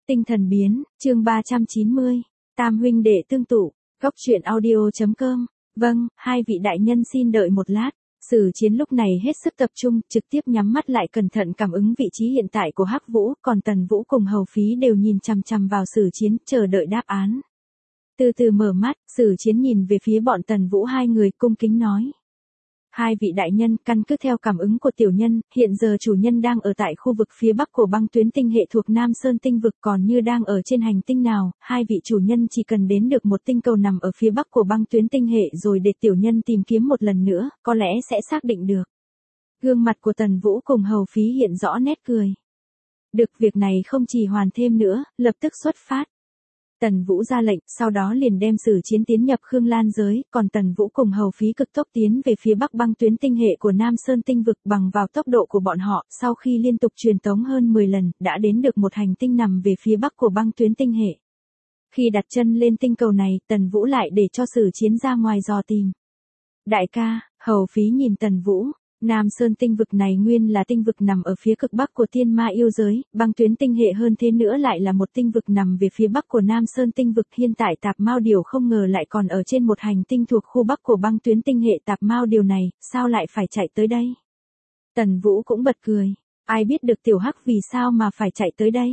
Tinh thần biến, chương 390, Tam huynh đệ tương tụ, góc truyện audio.com. Vâng, hai vị đại nhân xin đợi một lát. Sử Chiến lúc này hết sức tập trung, trực tiếp nhắm mắt lại cẩn thận cảm ứng vị trí hiện tại của Hắc Vũ, còn Tần Vũ cùng Hầu Phí đều nhìn chằm chằm vào Sử Chiến, chờ đợi đáp án. Từ từ mở mắt, Sử Chiến nhìn về phía bọn Tần Vũ hai người cung kính nói. Hai vị đại nhân, căn cứ theo cảm ứng của tiểu nhân, hiện giờ chủ nhân đang ở tại khu vực phía bắc của băng tuyến tinh hệ thuộc Nam Sơn tinh vực, còn như đang ở trên hành tinh nào, hai vị chủ nhân chỉ cần đến được một tinh cầu nằm ở phía bắc của băng tuyến tinh hệ rồi để tiểu nhân tìm kiếm một lần nữa, có lẽ sẽ xác định được. Gương mặt của Tần Vũ cùng Hầu Phí hiện rõ nét cười. Được, việc này không trì hoãn thêm nữa, lập tức xuất phát. Tần Vũ ra lệnh, sau đó liền đem Sử Chiến tiến nhập Khương Lan giới, còn Tần Vũ cùng Hầu Phí cực tốc tiến về phía bắc băng tuyến tinh hệ của Nam Sơn tinh vực. Bằng vào tốc độ của bọn họ, sau khi liên tục truyền tống hơn 10 lần, đã đến được một hành tinh nằm về phía bắc của băng tuyến tinh hệ. Khi đặt chân lên tinh cầu này, Tần Vũ lại để cho Sử Chiến ra ngoài dò tìm. Đại ca, Hầu Phí nhìn Tần Vũ. Nam Sơn tinh vực này nguyên là tinh vực nằm ở phía cực bắc của Tiên Ma yêu giới, băng tuyến tinh hệ hơn thế nữa lại là một tinh vực nằm về phía bắc của Nam Sơn tinh vực. Hiện tại Tạp Mao Điểu không ngờ lại còn ở trên một hành tinh thuộc khu bắc của băng tuyến tinh hệ. Tạp Mao Điểu này, sao lại phải chạy tới đây? Tần Vũ cũng bật cười, ai biết được tiểu Hắc vì sao mà phải chạy tới đây?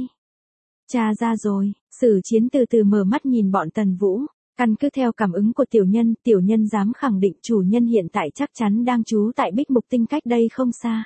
Tra ra rồi. Sử Chiến từ từ mở mắt nhìn bọn Tần Vũ. Căn cứ theo cảm ứng của tiểu nhân dám khẳng định chủ nhân hiện tại chắc chắn đang trú tại Bích Mục tinh cách đây không xa.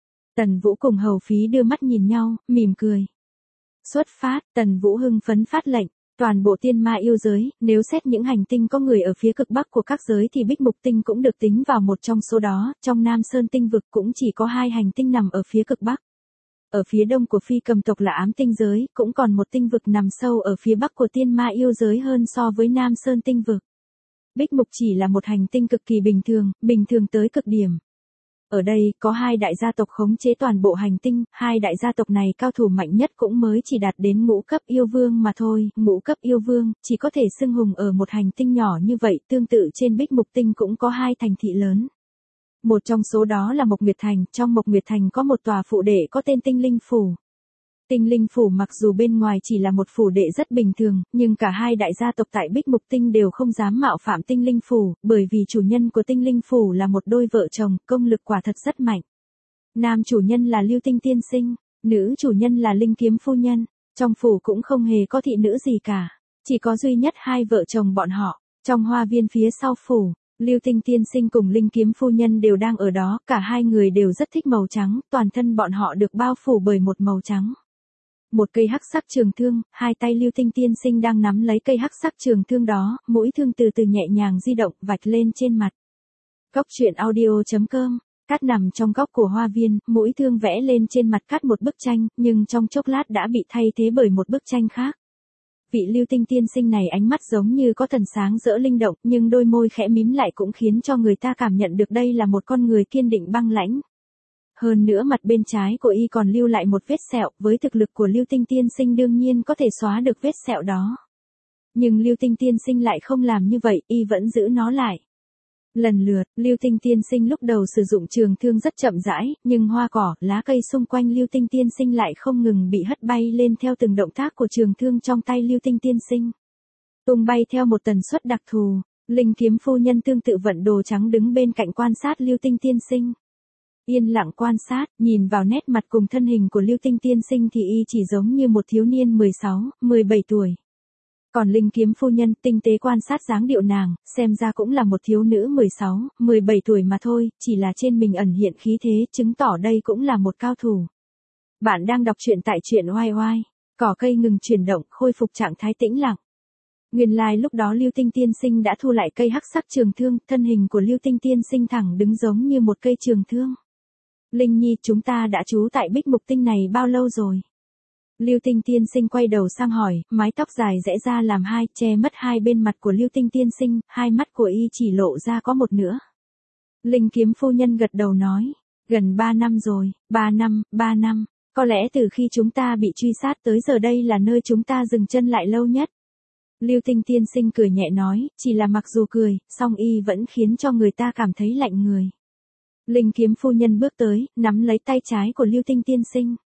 Tần Vũ cùng Hầu Phí đưa mắt nhìn nhau, mỉm cười. Xuất phát, Tần Vũ hưng phấn phát lệnh, toàn bộ Tiên Ma yêu giới, nếu xét những hành tinh có người ở phía cực bắc của các giới thì Bích Mục tinh cũng được tính vào một trong số đó, trong Nam Sơn tinh vực cũng chỉ có 2 hành tinh nằm ở phía cực bắc. Ở phía đông của Phi Cầm tộc là Ám tinh giới, cũng còn một tinh vực nằm sâu ở phía bắc của Tiên Ma yêu giới hơn so với Nam Sơn tinh vực. Bích Mục chỉ là một hành tinh cực kỳ bình thường tới cực điểm. Ở đây, có 2 đại gia tộc khống chế toàn bộ hành tinh, 2 đại gia tộc này cao thủ mạnh nhất cũng mới chỉ đạt đến ngũ cấp yêu vương mà thôi. Ngũ cấp yêu vương, chỉ có thể xưng hùng ở một hành tinh nhỏ như vậy. Tương tự trên Bích Mục tinh cũng có 2 thành thị lớn. Một trong số đó là Mộc Nguyệt Thành, trong Mộc Nguyệt Thành có một tòa phủ đệ có tên Tinh Linh Phủ. Tinh Linh Phủ mặc dù bên ngoài chỉ là một phủ đệ rất bình thường, nhưng cả 2 đại gia tộc tại Bích Mục Tinh đều không dám mạo phạm Tinh Linh Phủ, bởi vì chủ nhân của Tinh Linh Phủ là một đôi vợ chồng, công lực quả thật rất mạnh. Nam chủ nhân là Lưu Tinh tiên sinh, nữ chủ nhân là Linh Kiếm phu nhân, trong phủ cũng không hề có thị nữ gì cả, chỉ có duy nhất 2 vợ chồng bọn họ. Trong hoa viên phía sau phủ, Lưu Tinh tiên sinh cùng Linh Kiếm phu nhân đều đang ở đó, cả 2 người đều rất thích màu trắng, toàn thân bọn họ được bao phủ bởi một màu trắng. Một cây hắc sắc trường thương, 2 tay Lưu Tinh tiên sinh đang nắm lấy cây hắc sắc trường thương đó, mũi thương từ từ nhẹ nhàng di động, vạch lên trên mặt. Góc truyện audio.com, Cát nằm trong góc của hoa viên, mũi thương vẽ lên trên mặt Cát một bức tranh, nhưng trong chốc lát đã bị thay thế bởi một bức tranh khác. Vị Lưu Tinh tiên sinh này ánh mắt giống như có thần sáng rỡ linh động, nhưng đôi môi khẽ mím lại cũng khiến cho người ta cảm nhận được đây là một con người kiên định băng lãnh. Hơn nữa mặt bên trái của y còn lưu lại một vết sẹo, với thực lực của Lưu Tinh tiên sinh đương nhiên có thể xóa được vết sẹo đó. Nhưng Lưu Tinh tiên sinh lại không làm như vậy, y vẫn giữ nó lại. Lần lượt, Lưu Tinh tiên sinh lúc đầu sử dụng trường thương rất chậm rãi, nhưng hoa cỏ, lá cây xung quanh Lưu Tinh tiên sinh lại không ngừng bị hất bay lên theo từng động tác của trường thương trong tay Lưu Tinh tiên sinh. Tung bay theo một tần suất đặc thù, Linh Kiếm phu nhân tương tự vận đồ trắng đứng bên cạnh quan sát Lưu Tinh tiên sinh. Yên lặng quan sát, nhìn vào nét mặt cùng thân hình của Lưu Tinh tiên sinh thì y chỉ giống như một thiếu niên 16, 17 tuổi. Còn Linh Kiếm phu nhân tinh tế quan sát dáng điệu nàng, xem ra cũng là một thiếu nữ 16, 17 tuổi mà thôi, chỉ là trên mình ẩn hiện khí thế, chứng tỏ đây cũng là một cao thủ. Bạn đang đọc truyện tại truyện oai oai. Cỏ cây ngừng chuyển động, khôi phục trạng thái tĩnh lặng. Nguyên lai lúc đó Lưu Tinh tiên sinh đã thu lại cây hắc sắc trường thương, thân hình của Lưu Tinh tiên sinh thẳng đứng giống như một cây trường thương. Linh Nhi, chúng ta đã trú tại Bích Mục tinh này bao lâu rồi? Lưu Tinh tiên sinh quay đầu sang hỏi, mái tóc dài rẽ ra làm 2, che mất 2 bên mặt của Lưu Tinh tiên sinh, 2 mắt của y chỉ lộ ra có một nửa. Linh Kiếm phu nhân gật đầu nói, gần 3 năm rồi. 3 năm, có lẽ từ khi chúng ta bị truy sát tới giờ đây là nơi chúng ta dừng chân lại lâu nhất. Lưu Tinh tiên sinh cười nhẹ nói, chỉ là mặc dù cười, song y vẫn khiến cho người ta cảm thấy lạnh người. Linh Kiếm phu nhân bước tới, nắm lấy tay trái của Lưu Tinh tiên sinh.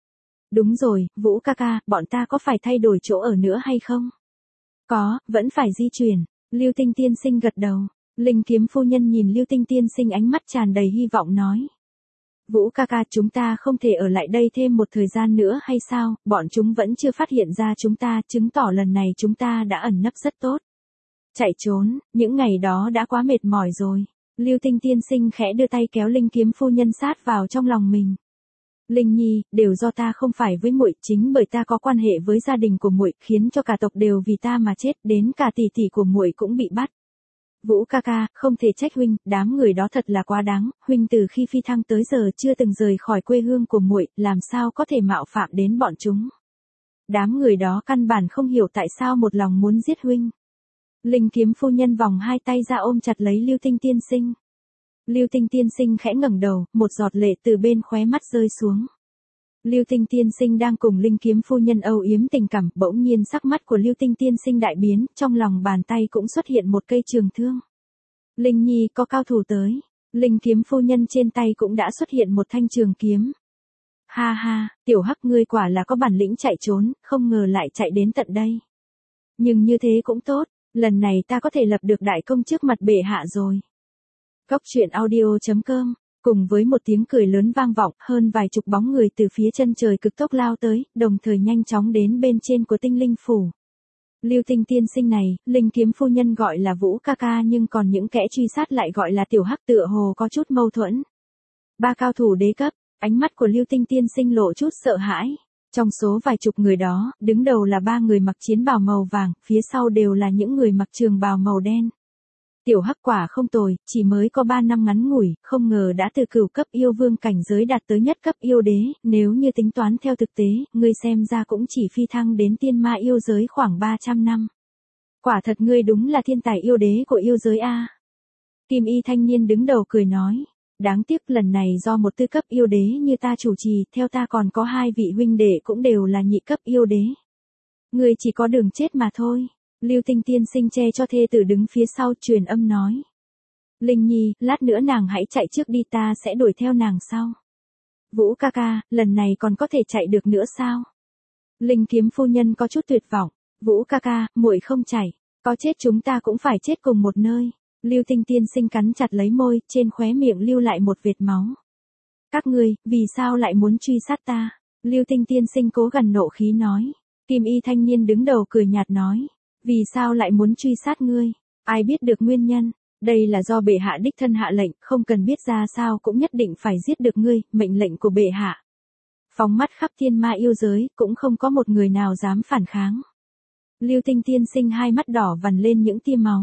Đúng rồi, Vũ ca ca, bọn ta có phải thay đổi chỗ ở nữa hay không? Có, vẫn phải di chuyển. Lưu Tinh tiên sinh gật đầu. Linh Kiếm phu nhân nhìn Lưu Tinh tiên sinh ánh mắt tràn đầy hy vọng nói. Vũ ca ca, chúng ta không thể ở lại đây thêm một thời gian nữa hay sao, bọn chúng vẫn chưa phát hiện ra chúng ta, chứng tỏ lần này chúng ta đã ẩn nấp rất tốt. Chạy trốn, những ngày đó đã quá mệt mỏi rồi. Lưu Tinh tiên sinh khẽ đưa tay kéo Linh Kiếm phu nhân sát vào trong lòng mình. Linh Nhi, đều do ta không phải với muội, chính bởi ta có quan hệ với gia đình của muội, khiến cho cả tộc đều vì ta mà chết, đến cả tỷ tỷ của muội cũng bị bắt. Vũ ca ca, không thể trách huynh, đám người đó thật là quá đáng, huynh từ khi phi thăng tới giờ chưa từng rời khỏi quê hương của muội, làm sao có thể mạo phạm đến bọn chúng. Đám người đó căn bản không hiểu tại sao một lòng muốn giết huynh. Linh Kiếm phu nhân vòng hai tay ra ôm chặt lấy Lưu Tinh tiên sinh. Lưu Tinh tiên sinh khẽ ngẩng đầu, một giọt lệ từ bên khóe mắt rơi xuống. Lưu Tinh tiên sinh đang cùng Linh Kiếm phu nhân âu yếm tình cảm, bỗng nhiên sắc mắt của Lưu Tinh tiên sinh đại biến, trong lòng bàn tay cũng xuất hiện một cây trường thương. Linh Nhi, có cao thủ tới. Linh Kiếm phu nhân trên tay cũng đã xuất hiện một thanh trường kiếm. Ha ha, tiểu hắc ngươi quả là có bản lĩnh chạy trốn, không ngờ lại chạy đến tận đây. Nhưng như thế cũng tốt, lần này ta có thể lập được đại công trước mặt bệ hạ rồi. Cốc truyện audio.com, cùng với một tiếng cười lớn vang vọng, hơn vài chục bóng người từ phía chân trời cực tốc lao tới, đồng thời nhanh chóng đến bên trên của Tinh Linh phủ. Lưu Tinh tiên sinh này, Linh Kiếm phu nhân gọi là Vũ ca ca, nhưng còn những kẻ truy sát lại gọi là tiểu hắc, tựa hồ có chút mâu thuẫn. Ba cao thủ đế cấp, ánh mắt của Lưu Tinh tiên sinh lộ chút sợ hãi. Trong số vài chục người đó, đứng đầu là ba người mặc chiến bào màu vàng, phía sau đều là những người mặc trường bào màu đen. Tiểu hắc quả không tồi, chỉ mới có 3 năm ngắn ngủi, không ngờ đã từ cửu cấp yêu vương cảnh giới đạt tới nhất cấp yêu đế, nếu như tính toán theo thực tế, ngươi xem ra cũng chỉ phi thăng đến tiên ma yêu giới khoảng 300 năm. Quả thật ngươi đúng là thiên tài yêu đế của yêu giới a. Kim y thanh niên đứng đầu cười nói, đáng tiếc lần này do một tư cấp yêu đế như ta chủ trì, theo ta còn có 2 vị huynh đệ cũng đều là nhị cấp yêu đế. Ngươi chỉ có đường chết mà thôi. Lưu Tinh tiên sinh che cho thê tử đứng phía sau truyền âm nói. Linh Nhi, lát nữa nàng hãy chạy trước đi, ta sẽ đuổi theo nàng sau. Vũ ca ca, lần này còn có thể chạy được nữa sao? Linh Kiếm phu nhân có chút tuyệt vọng. Vũ ca ca, muội không chạy, có chết chúng ta cũng phải chết cùng một nơi. Lưu Tinh tiên sinh cắn chặt lấy môi, trên khóe miệng lưu lại một vệt máu. Các ngươi, vì sao lại muốn truy sát ta? Lưu Tinh tiên sinh cố gằn nộ khí nói. Kim y thanh niên đứng đầu cười nhạt nói. Vì sao lại muốn truy sát ngươi? Ai biết được nguyên nhân? Đây là do bệ hạ đích thân hạ lệnh, không cần biết ra sao cũng nhất định phải giết được ngươi, mệnh lệnh của bệ hạ. Phóng mắt khắp thiên ma yêu giới, cũng không có một người nào dám phản kháng. Lưu Tinh tiên sinh hai mắt đỏ vằn lên những tia máu.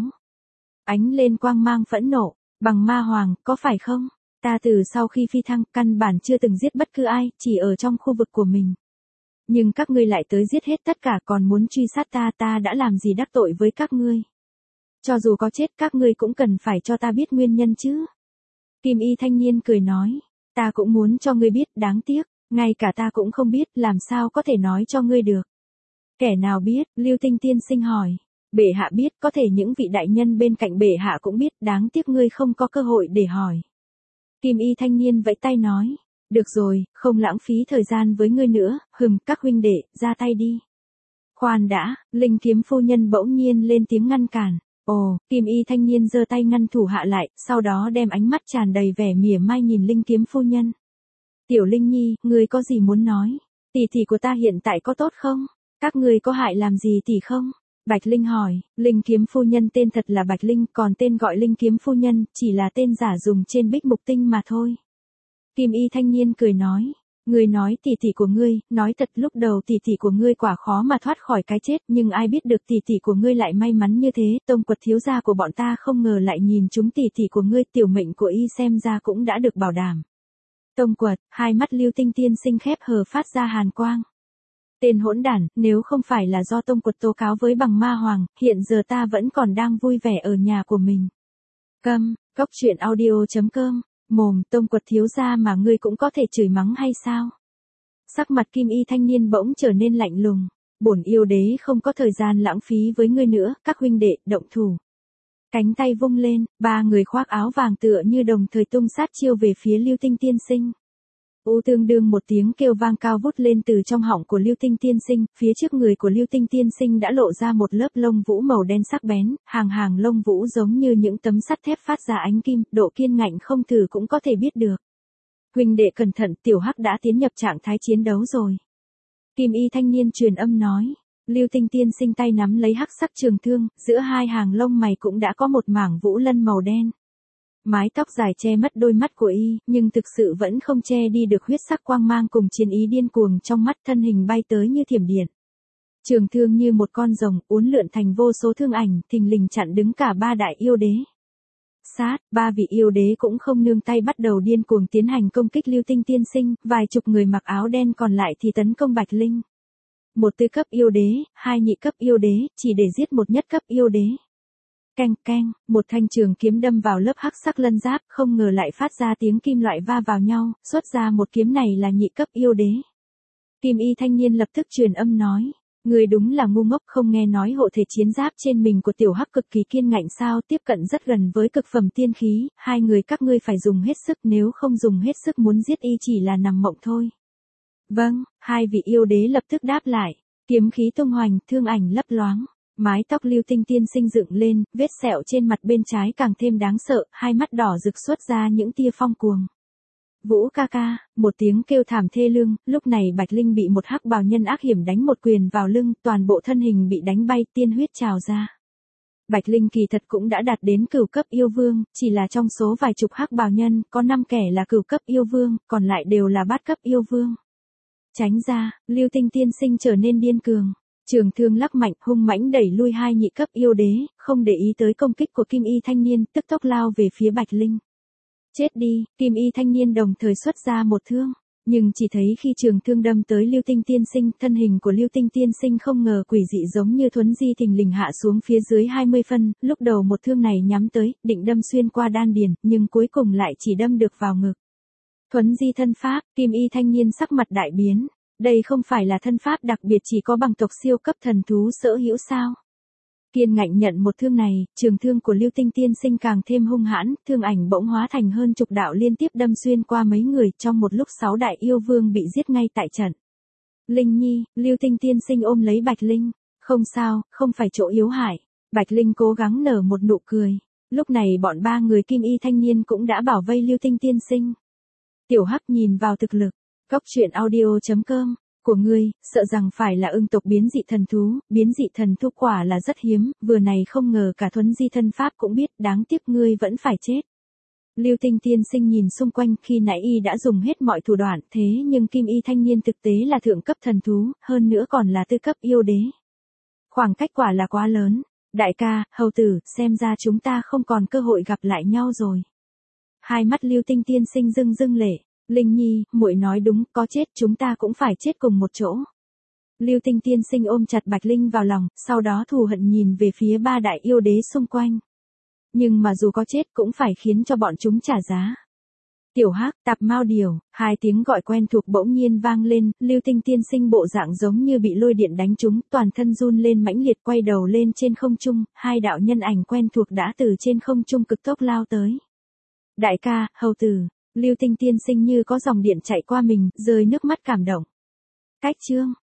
Ánh lên quang mang phẫn nộ, bằng ma hoàng, có phải không? Ta từ sau khi phi thăng, căn bản chưa từng giết bất cứ ai, chỉ ở trong khu vực của mình. Nhưng các ngươi lại tới giết hết tất cả, còn muốn truy sát ta, ta đã làm gì đắc tội với các ngươi? Cho dù có chết, các ngươi cũng cần phải cho ta biết nguyên nhân chứ. Kim y thanh niên cười nói, ta cũng muốn cho ngươi biết, đáng tiếc, ngay cả ta cũng không biết, làm sao có thể nói cho ngươi được. Kẻ nào biết? Lưu Tinh tiên sinh hỏi. Bệ hạ biết, có thể những vị đại nhân bên cạnh bệ hạ cũng biết, đáng tiếc ngươi không có cơ hội để hỏi. Kim y thanh niên vẫy tay nói. Được rồi, không lãng phí thời gian với ngươi nữa, các huynh đệ, ra tay đi. Khoan đã, Linh Kiếm phu nhân bỗng nhiên lên tiếng ngăn cản. Ồ, Kim y thanh niên giơ tay ngăn thủ hạ lại, sau đó đem ánh mắt tràn đầy vẻ mỉa mai nhìn Linh Kiếm phu nhân. Tiểu Linh Nhi, ngươi có gì muốn nói? Tỷ tỷ của ta hiện tại có tốt không? Các ngươi có hại làm gì tỷ không? Bạch Linh hỏi, Linh Kiếm phu nhân tên thật là Bạch Linh, còn tên gọi Linh Kiếm phu nhân, chỉ là tên giả dùng trên Bích Mục Tinh mà thôi. Kim y thanh niên cười nói, ngươi nói tỷ tỷ của ngươi, nói thật lúc đầu tỷ tỷ của ngươi quả khó mà thoát khỏi cái chết, nhưng ai biết được tỷ tỷ của ngươi lại may mắn như thế, Tông Quật thiếu gia của bọn ta không ngờ lại nhìn chúng tỷ tỷ của ngươi, tiểu mệnh của y xem ra cũng đã được bảo đảm. Tông Quật, hai mắt Lưu Tinh tiên sinh khép hờ phát ra hàn quang. Tên hỗn đản, nếu không phải là do Tông Quật tố cáo với bằng ma hoàng, hiện giờ ta vẫn còn đang vui vẻ ở nhà của mình. Câm, cốc truyện audio.com. Mồm, Tông Quật thiếu gia mà ngươi cũng có thể chửi mắng hay sao? Sắc mặt Kim y thanh niên bỗng trở nên lạnh lùng. Bổn yêu đế không có thời gian lãng phí với ngươi nữa, các huynh đệ, động thủ. Cánh tay vung lên, ba người khoác áo vàng tựa như đồng thời tung sát chiêu về phía Lưu Tinh tiên sinh. Tương đương một tiếng kêu vang cao vút lên từ trong họng của Lưu Tinh tiên sinh, phía trước người của Lưu Tinh tiên sinh đã lộ ra một lớp lông vũ màu đen sắc bén, hàng hàng lông vũ giống như những tấm sắt thép phát ra ánh kim, độ kiên ngạnh không thử cũng có thể biết được. Huynh đệ cẩn thận, tiểu hắc đã tiến nhập trạng thái chiến đấu rồi. Kim y thanh niên truyền âm nói. Lưu Tinh tiên sinh tay nắm lấy hắc sắc trường thương, giữa hai hàng lông mày cũng đã có một mảng vũ lân màu đen. Mái tóc dài che mất đôi mắt của y, nhưng thực sự vẫn không che đi được huyết sắc quang mang cùng chiến ý điên cuồng trong mắt, thân hình bay tới như thiểm điện. Trường thương như một con rồng, uốn lượn thành vô số thương ảnh, thình lình chặn đứng cả ba đại yêu đế. Sát, ba vị yêu đế cũng không nương tay bắt đầu điên cuồng tiến hành công kích Lưu Tinh tiên sinh, vài chục người mặc áo đen còn lại thì tấn công Bạch Linh. Một tư cấp yêu đế, hai nhị cấp yêu đế, chỉ để giết một nhất cấp yêu đế. Keng keng, một thanh trường kiếm đâm vào lớp hắc sắc lân giáp, không ngờ lại phát ra tiếng kim loại va vào nhau, xuất ra một kiếm này là nhị cấp yêu đế. Kim y thanh niên lập tức truyền âm nói, người đúng là ngu ngốc, không nghe nói hộ thể chiến giáp trên mình của tiểu hắc cực kỳ kiên ngạnh sao, tiếp cận rất gần với cực phẩm tiên khí, hai người các ngươi phải dùng hết sức, nếu không dùng hết sức muốn giết y chỉ là nằm mộng thôi. Vâng, hai vị yêu đế lập tức đáp lại, kiếm khí tung hoành, thương ảnh lấp loáng. Mái tóc Lưu Tinh tiên sinh dựng lên, vết sẹo trên mặt bên trái càng thêm đáng sợ, hai mắt đỏ rực xuất ra những tia phong cuồng. Vũ ca ca, một tiếng kêu thảm thê lương, lúc này Bạch Linh bị một hắc bào nhân ác hiểm đánh một quyền vào lưng, toàn bộ thân hình bị đánh bay, tiên huyết trào ra. Bạch Linh kỳ thật cũng đã đạt đến cửu cấp yêu vương, chỉ là trong số vài chục hắc bào nhân, có 5 kẻ là cửu cấp yêu vương, còn lại đều là bát cấp yêu vương. Tránh ra, Lưu Tinh tiên sinh trở nên điên cường. Trường thương lắc mạnh, hung mãnh đẩy lui hai nhị cấp yêu đế, không để ý tới công kích của Kim y thanh niên, tức tốc lao về phía Bạch Linh. Chết đi, Kim y thanh niên đồng thời xuất ra một thương, nhưng chỉ thấy khi trường thương đâm tới Lưu Tinh tiên sinh, thân hình của Lưu Tinh tiên sinh không ngờ quỷ dị giống như thuấn di thình lình hạ xuống phía dưới 20 phân, lúc đầu một thương này nhắm tới, định đâm xuyên qua đan điền, nhưng cuối cùng lại chỉ đâm được vào ngực. Thuấn di thân pháp, Kim y thanh niên sắc mặt đại biến. Đây không phải là thân pháp đặc biệt chỉ có bằng tộc siêu cấp thần thú sở hữu sao? Kiên ngạnh nhận một thương này, trường thương của Lưu Tinh tiên sinh càng thêm hung hãn, thương ảnh bỗng hóa thành hơn chục đạo liên tiếp đâm xuyên qua mấy người, trong một lúc 6 đại yêu vương bị giết ngay tại trận. Linh Nhi, Lưu Tinh tiên sinh ôm lấy Bạch Linh, không sao, không phải chỗ yếu hại. Bạch Linh cố gắng nở một nụ cười. Lúc này bọn ba người Kim y thanh niên cũng đã bảo vây Lưu Tinh tiên sinh. Tiểu Hắc nhìn vào thực lực. Góc truyện audio.com của ngươi, sợ rằng phải là ưng tộc biến dị thần thú quả là rất hiếm, vừa này không ngờ cả thuấn di thân pháp cũng biết, đáng tiếc ngươi vẫn phải chết. Lưu Tinh tiên sinh nhìn xung quanh, khi nãy y đã dùng hết mọi thủ đoạn, thế nhưng Kim y thanh niên thực tế là thượng cấp thần thú, hơn nữa còn là tư cấp yêu đế. Khoảng cách quả là quá lớn. Đại ca, hầu tử, xem ra chúng ta không còn cơ hội gặp lại nhau rồi. Hai mắt Lưu Tinh tiên sinh rưng rưng lệ. Linh Nhi, muội nói đúng, có chết chúng ta cũng phải chết cùng một chỗ. Lưu Tinh tiên sinh ôm chặt Bạch Linh vào lòng, sau đó thù hận nhìn về phía ba đại yêu đế xung quanh. Nhưng mà dù có chết cũng phải khiến cho bọn chúng trả giá. Tiểu Hắc, Tạp Mao Điểu, hai tiếng gọi quen thuộc bỗng nhiên vang lên, Lưu Tinh tiên sinh bộ dạng giống như bị lôi điện đánh trúng, toàn thân run lên mãnh liệt, quay đầu lên trên không trung, hai đạo nhân ảnh quen thuộc đã từ trên không trung cực tốc lao tới. Đại ca, hầu tử. Lưu Tinh tiên sinh như có dòng điện chạy qua mình, rơi nước mắt cảm động. Cách chương